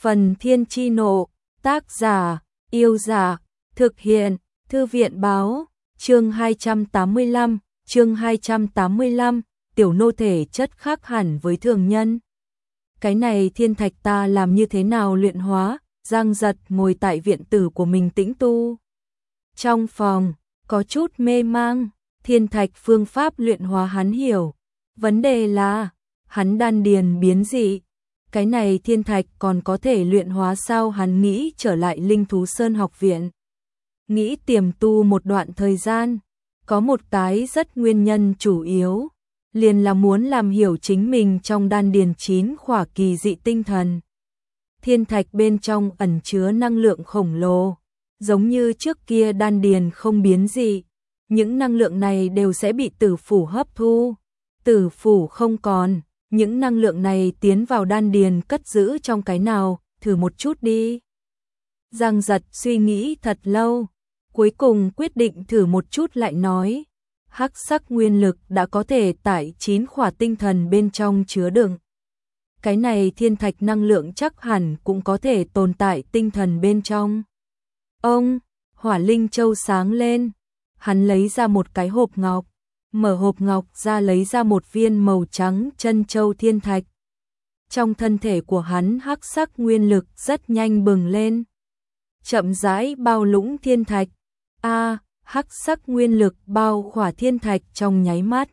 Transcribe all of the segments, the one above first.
Phần Thiên Chi Nộ, tác giả, Yêu Giả, thực hiện, Thư viện báo, chương 285, tiểu nô thể chất khác hẳn với thường nhân. Cái này thiên thạch ta làm như thế nào luyện hóa? Giang Giật ngồi tại viện tử của mình tĩnh tu. Trong phòng, có chút mê mang, thiên thạch phương pháp luyện hóa hắn hiểu. Vấn đề là, hắn đan điền biến dị. Cái này thiên thạch còn có thể luyện hóa sao? Hắn nghĩ trở lại Linh Thú Sơn học viện. Nghĩ tiềm tu một đoạn thời gian. Có một cái rất nguyên nhân chủ yếu. Liền là muốn làm hiểu chính mình trong đan điền 9 khỏa kỳ dị tinh thần. Thiên thạch bên trong ẩn chứa năng lượng khổng lồ. Giống như trước kia đan điền không biến dị. Những năng lượng này đều sẽ bị tử phủ hấp thu. Tử phủ không còn. Những năng lượng này tiến vào đan điền cất giữ trong cái nào, thử một chút đi. Giang Giật suy nghĩ thật lâu, cuối cùng quyết định thử một chút lại nói. Hắc sắc nguyên lực đã có thể tại 9 khỏa tinh thần bên trong chứa đựng. Cái này thiên thạch năng lượng chắc hẳn cũng có thể tồn tại tinh thần bên trong. Ông, Hỏa Linh Châu sáng lên, hắn lấy ra một cái hộp ngọc. Mở hộp ngọc ra lấy ra một viên màu trắng chân châu thiên thạch. Trong thân thể của hắn hắc sắc nguyên lực rất nhanh bừng lên. Chậm rãi bao lũng thiên thạch. Hắc sắc nguyên lực bao khỏa thiên thạch trong nháy mắt.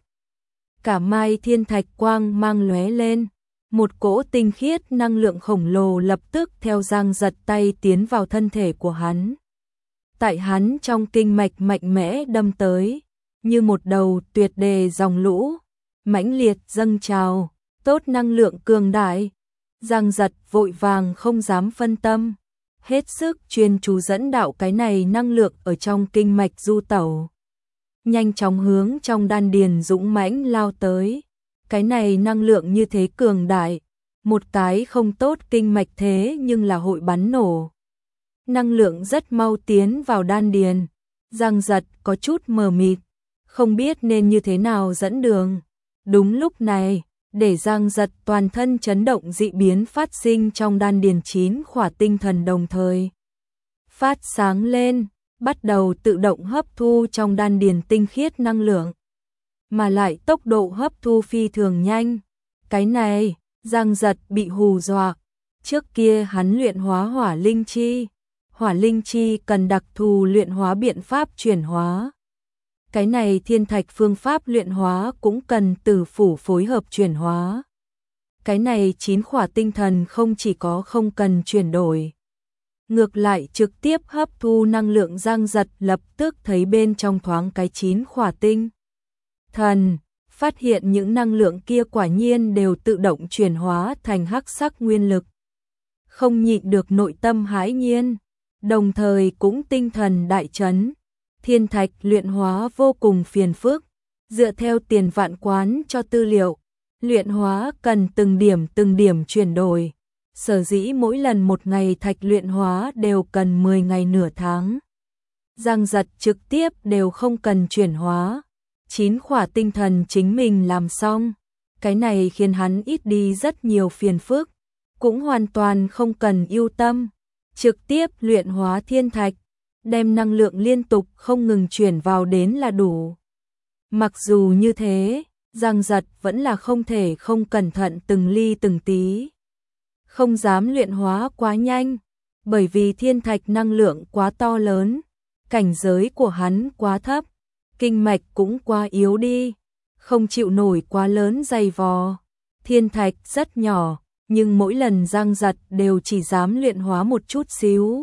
Cả mai thiên thạch quang mang lóe lên. Một cỗ tinh khiết năng lượng khổng lồ lập tức theo Giang Giật tay tiến vào thân thể của hắn. Tại hắn trong kinh mạch mạnh mẽ đâm tới. Như một đầu tuyệt đề dòng lũ, mãnh liệt dâng trào, tốt năng lượng cường đại. Giang Giật vội vàng không dám phân tâm, hết sức chuyên chú dẫn đạo cái này năng lượng ở trong kinh mạch du tẩu. Nhanh chóng hướng trong đan điền dũng mãnh lao tới, cái này năng lượng như thế cường đại, một cái không tốt kinh mạch thế nhưng là hội bắn nổ. Năng lượng rất mau tiến vào đan điền, Giang Giật có chút mờ mịt. Không biết nên như thế nào dẫn đường. Đúng lúc này, để Giang Giật toàn thân chấn động dị biến phát sinh trong đan điền 9 khỏa tinh thần đồng thời. Phát sáng lên, bắt đầu tự động hấp thu trong đan điền tinh khiết năng lượng. Mà lại tốc độ hấp thu phi thường nhanh. Cái này, Giang Giật bị hù dọa. Trước kia hắn luyện hóa hỏa linh chi. Hỏa linh chi cần đặc thù luyện hóa biện pháp chuyển hóa. Cái này thiên thạch phương pháp luyện hóa cũng cần tử phủ phối hợp chuyển hóa. Cái này 9 khỏa tinh thần không chỉ có không cần chuyển đổi. Ngược lại trực tiếp hấp thu năng lượng. Giang Giật lập tức thấy bên trong thoáng cái 9 khỏa tinh thần. Phát hiện những năng lượng kia quả nhiên đều tự động chuyển hóa thành hắc sắc nguyên lực. Không nhịn được nội tâm hãi nhiên. Đồng thời cũng tinh thần đại chấn. Thiên thạch luyện hóa vô cùng phiền phức, dựa theo Tiền Vạn Quán cho tư liệu, luyện hóa cần từng điểm chuyển đổi. Sở dĩ mỗi lần một ngày thạch luyện hóa đều cần 10 ngày nửa tháng. Giang Giật trực tiếp đều không cần chuyển hóa, 9 khỏa tinh thần chính mình làm xong. Cái này khiến hắn ít đi rất nhiều phiền phức, cũng hoàn toàn không cần ưu tâm, trực tiếp luyện hóa thiên thạch. Đem năng lượng liên tục không ngừng chuyển vào đến là đủ. Mặc dù như thế, Giang Giật vẫn là không thể không cẩn thận từng ly từng tí. Không dám luyện hóa quá nhanh, bởi vì thiên thạch năng lượng quá to lớn, cảnh giới của hắn quá thấp, kinh mạch cũng quá yếu đi, không chịu nổi quá lớn dày vò. Thiên thạch rất nhỏ, nhưng mỗi lần Giang Giật đều chỉ dám luyện hóa một chút xíu.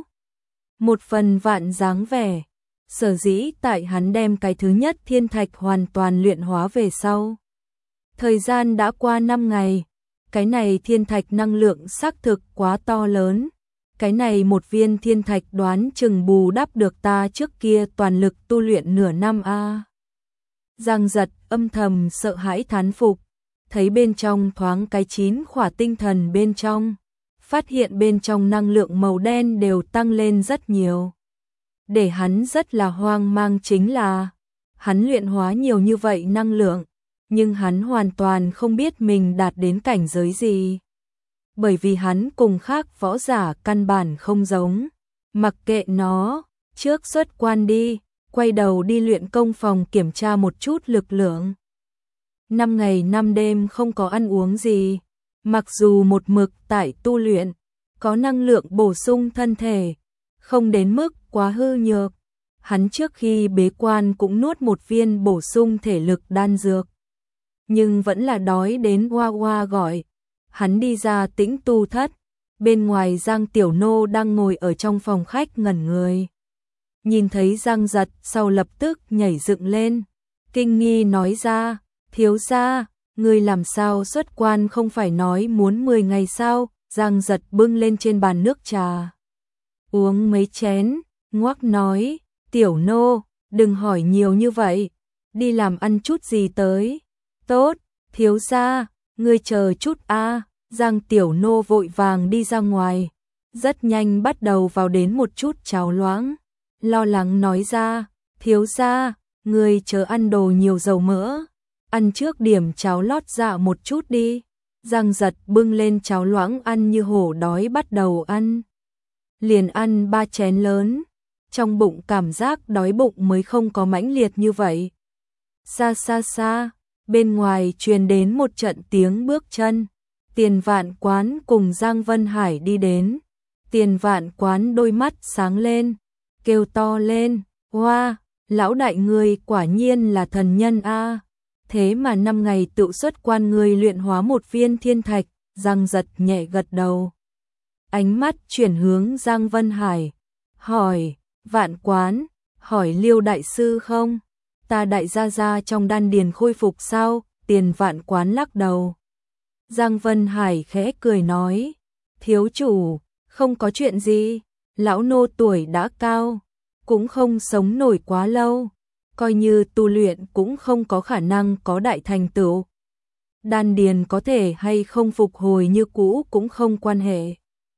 1/1000 dáng vẻ. Sở dĩ tại hắn đem cái thứ nhất thiên thạch hoàn toàn luyện hóa về sau. Thời gian đã qua 5 ngày. Cái này thiên thạch năng lượng xác thực quá to lớn. Cái này một viên thiên thạch đoán chừng bù đắp được ta trước kia toàn lực tu luyện nửa năm a. Giang Giật âm thầm sợ hãi thán phục. Thấy bên trong thoáng cái 9 khỏa tinh thần bên trong. Phát hiện bên trong năng lượng màu đen đều tăng lên rất nhiều. Để hắn rất là hoang mang chính là, hắn luyện hóa nhiều như vậy năng lượng, nhưng hắn hoàn toàn không biết mình đạt đến cảnh giới gì. bởi vì hắn cùng khác võ giả căn bản không giống. Mặc kệ nó, trước xuất quan đi, quay đầu đi luyện công phòng kiểm tra một chút lực lượng. 5 ngày 5 đêm không có ăn uống gì, mặc dù một mực tại tu luyện, có năng lượng bổ sung thân thể, không đến mức quá hư nhược. Hắn trước khi bế quan cũng nuốt một viên bổ sung thể lực đan dược, nhưng vẫn là đói đến oa oa gọi. Hắn đi ra tĩnh tu thất, bên ngoài Giang Tiểu Nô đang ngồi ở trong phòng khách ngẩn người. Nhìn thấy Giang Giật sau lập tức nhảy dựng lên, kinh nghi nói ra, thiếu gia, người làm sao xuất quan không phải nói muốn 10 ngày sao? Giang Giật bưng lên trên bàn nước trà, uống mấy chén, ngoác nói, Tiểu Nô, đừng hỏi nhiều như vậy, đi làm ăn chút gì tới. Tốt, thiếu gia, ngươi chờ chút a. Giang Tiểu Nô vội vàng đi ra ngoài, rất nhanh bắt đầu vào đến một chút cháo loãng, lo lắng nói ra, thiếu gia, ngươi chớ ăn đồ nhiều dầu mỡ, ăn trước điểm cháo lót dạ một chút đi. Giang Giật bưng lên cháo loãng ăn như hổ đói bắt đầu ăn. Liền ăn 3 chén lớn, trong bụng cảm giác đói bụng mới không có mãnh liệt như vậy. Xa xa xa, bên ngoài truyền đến một trận tiếng bước chân. Tiền Vạn Quán cùng Giang Vân Hải đi đến. Tiền Vạn Quán đôi mắt sáng lên, kêu to lên, hoa, lão đại người quả nhiên là thần nhân a. Thế mà 5 ngày tự xuất quan người luyện hóa một viên thiên thạch. Giang Giật nhẹ gật đầu, ánh mắt chuyển hướng Giang Vân Hải, hỏi, Vạn Quán, hỏi Liêu đại sư không? Ta đại gia gia trong đan điền khôi phục sao? Tiền Vạn Quán lắc đầu. Giang Vân Hải khẽ cười nói, thiếu chủ, không có chuyện gì, lão nô tuổi đã cao, cũng không sống nổi quá lâu, coi như tu luyện cũng không có khả năng có đại thành tựu. Đan điền có thể hay không phục hồi như cũ cũng không quan hệ.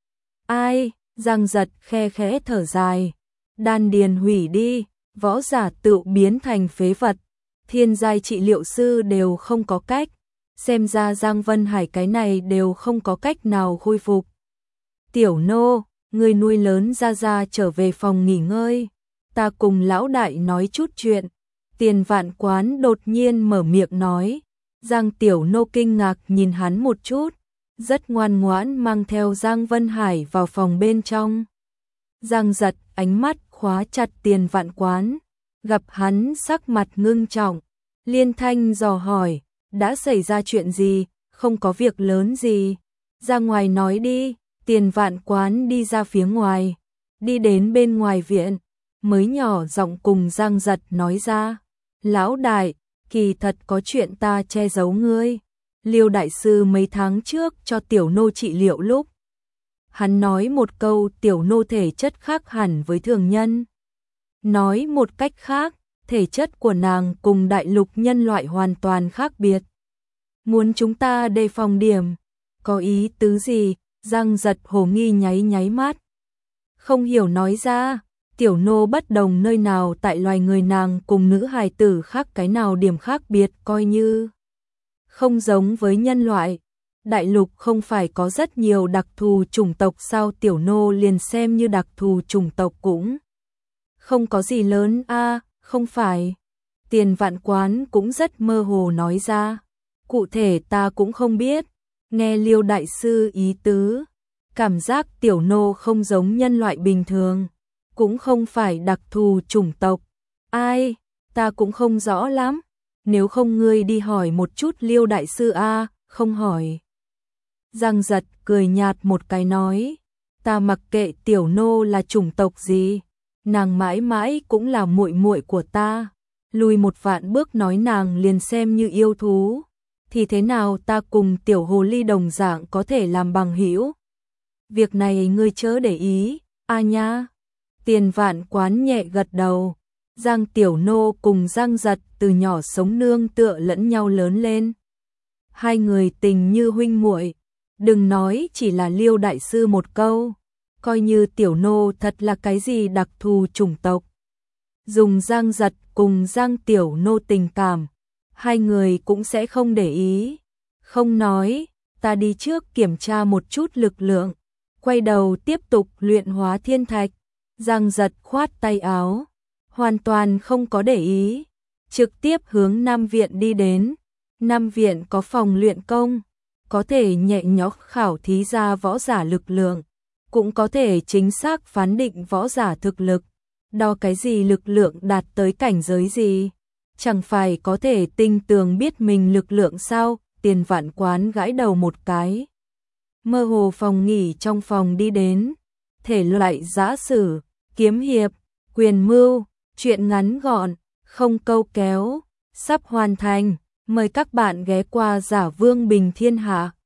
Ai? Giang Giật khe khẽ thở dài, đan điền hủy đi, võ giả tự biến thành phế vật, thiên giai trị liệu sư đều không có cách, xem ra Giang Vân Hải cái này đều không có cách nào khôi phục. Tiểu Nô, người nuôi lớn ra ra trở về phòng nghỉ ngơi, ta cùng lão đại nói chút chuyện. Tiền Vạn Quán đột nhiên mở miệng nói. Giang Tiểu Nô kinh ngạc nhìn hắn một chút, rất ngoan ngoãn mang theo Giang Vân Hải vào phòng bên trong. Giang Giật ánh mắt khóa chặt Tiền Vạn Quán, gặp hắn sắc mặt ngưng trọng, liên thanh dò hỏi, đã xảy ra chuyện gì? Không có việc lớn gì, ra ngoài nói đi. Tiền Vạn Quán đi ra phía ngoài, đi đến bên ngoài viện, mới nhỏ giọng cùng Giang Giật nói ra, lão đại, kỳ thật có chuyện ta che giấu ngươi. Liêu đại sư mấy tháng trước cho Tiểu Nô trị liệu lúc, hắn nói một câu Tiểu Nô thể chất khác hẳn với thường nhân. Nói một cách khác, thể chất của nàng cùng đại lục nhân loại hoàn toàn khác biệt. Muốn chúng ta đề phòng điểm, có ý tứ gì? Giang Giật hồ nghi nháy nháy mắt, không hiểu nói ra, Tiểu Nô bất đồng nơi nào tại loài người nàng cùng nữ hài tử khác cái nào điểm khác biệt coi như không giống với nhân loại. Đại lục không phải có rất nhiều đặc thù chủng tộc sao? Tiểu Nô liền xem như đặc thù chủng tộc cũng không có gì lớn a. Không phải. Tiền Vạn Quán cũng rất mơ hồ nói ra, cụ thể ta cũng không biết. Nghe Liêu đại sư ý tứ, cảm giác Tiểu Nô không giống nhân loại bình thường, cũng không phải đặc thù chủng tộc. Ai, ta cũng không rõ lắm, nếu không ngươi đi hỏi một chút Liêu đại sư a. Không hỏi. Giang Giật cười nhạt một cái nói, ta mặc kệ Tiểu Nô là chủng tộc gì, nàng mãi mãi cũng là muội muội của ta. Lùi một vạn bước nói nàng liền xem như yêu thú, thì thế nào ta cùng Tiểu Hồ Ly đồng dạng có thể làm bằng hữu. Việc này ngươi chớ để ý, a nha. Tiền Vạn Quán nhẹ gật đầu. Giang Tiểu Nô cùng Giang Giật từ nhỏ sống nương tựa lẫn nhau lớn lên. Hai người tình như huynh muội, đừng nói chỉ là Liêu đại sư một câu, coi như Tiểu Nô thật là cái gì đặc thù chủng tộc. Dùng Giang Giật cùng Giang Tiểu Nô tình cảm, hai người cũng sẽ không để ý. Không nói, ta đi trước kiểm tra một chút lực lượng, quay đầu tiếp tục luyện hóa thiên thạch. Giang Giật khoát tay áo, hoàn toàn không có để ý, trực tiếp hướng Nam viện đi đến. Nam viện có phòng luyện công, có thể nhẹ nhõm khảo thí ra võ giả lực lượng, cũng có thể chính xác phán định võ giả thực lực, đo cái gì lực lượng đạt tới cảnh giới gì, chẳng phải có thể tinh tường biết mình lực lượng sao? Tiền Vạn Quán gãi đầu một cái. Mơ hồ phòng nghỉ trong phòng đi đến, thể loại giã sử, kiếm hiệp, quyền mưu, truyện ngắn gọn, không câu kéo, sắp hoàn thành, mời các bạn ghé qua Giả Vương Bình Thiên Hạ.